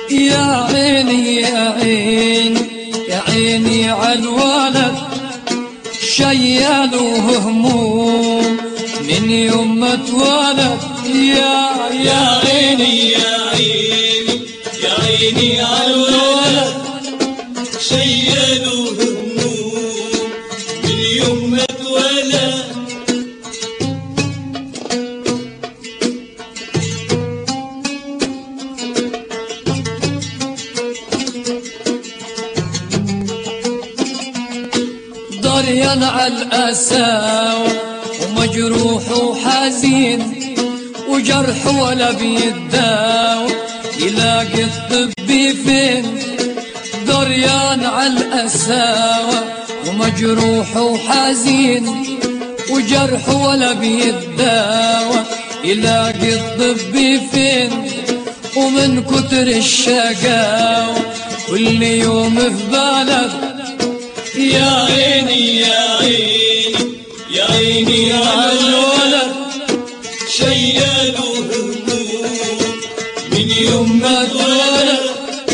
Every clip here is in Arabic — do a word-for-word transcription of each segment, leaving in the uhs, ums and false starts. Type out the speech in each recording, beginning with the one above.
يا عيني يا عيني يا عيني عالولد شياله هموم من يوم ما اتولد. يا يا عيني يا عيني يا عيني عالولد شياله هموم من يوم ما اتولد. ضريان عالأساوى ومجروح وحزين وجرح ولا بيداوى يلاقي الطبي فين. ضريان عالأساوى ومجروح وحزين وجرح ولا بيداوى يلاقي الطبي فين. ومن كتر الشقاوى كل يوم في بالك. يا عيني يا عيني يا عيني عالولد شياله هموم من يوم ما اتولد.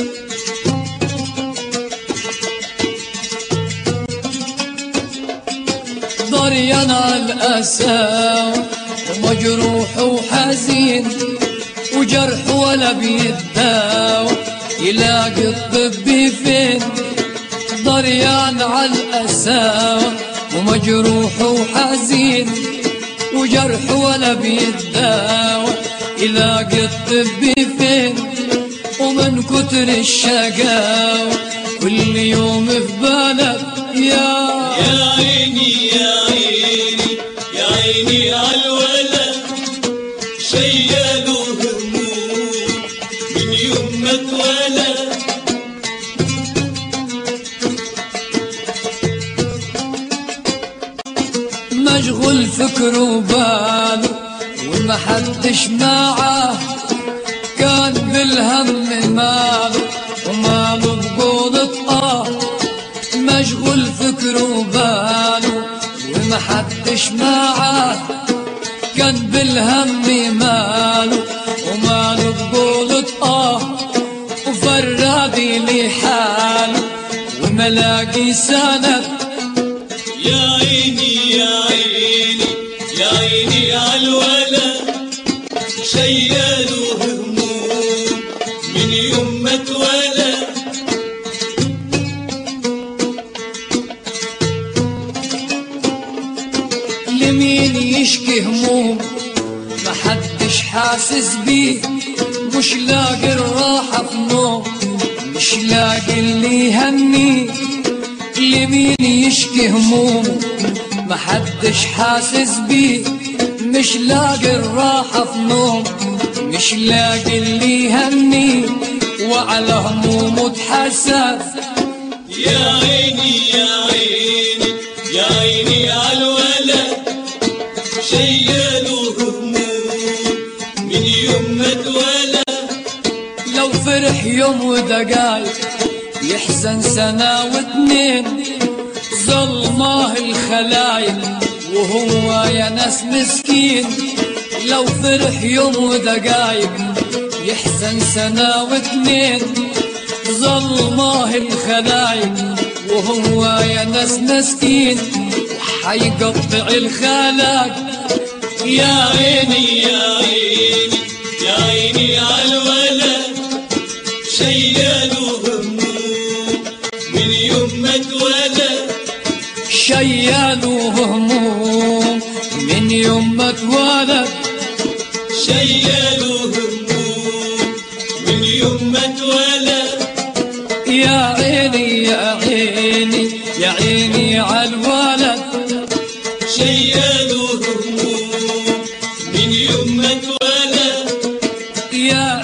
ضريان عالأساوى ومجروح وحزين وجرح ولا بيداوى يلاقي الطبي فين. ضريان عالأساوى ومجروح وحزين وجرح ولا بيداوى يلاقي الطبي فين. ومن كتر الشقاوى كل يوم في بالك. يا يا عيني يا عيني يا عيني عالولد شياله هموم من يوم ما اتولد. مشغول فكره وباله وما حدش معاه كان بالهم ماله وماله بقولة آه. مشغول فكره وباله وما حدش معاه كان بالهم ماله وماله بقولة آه. وفرادي لي حاله وملاقي سند. يا عيني يا عيني يا عيني عالولد شياله هموم من يوم ما اتولد. لمين يشكي هموم ما حدش حاسس بيه. مش لاقي الراحة في نوم مش لاقي اللي يهنيه. لمين يشكي هموم ما حدش حاسس بيه. مش لاقي الراحة في نوم مش لاقي اللي يهنيه. وعلى همومه اتحسد. يا عيني يا عيني يا عيني عالولد شياله هموم من يوم ما اتولد. لو فرح يوم ودقايق يحزن سنة واتنين. ظلماه الخلايق وهو يا ناس مسكين. لو فرح يوم ودقايق يحزن سنة واتنين. ظلماه الخلايق وهو يا ناس مسكين وحيقطع الخلاق. يا عيني يا عيني يا عيني عالولد شياله هموم من يوم ما اتولد. شياله هموم من يوم ما اتولد. شياله هموم من يوم ما اتولد. يا عيني يا عيني يا عيني عالولد شياله هموم من يوم ما اتولد. يا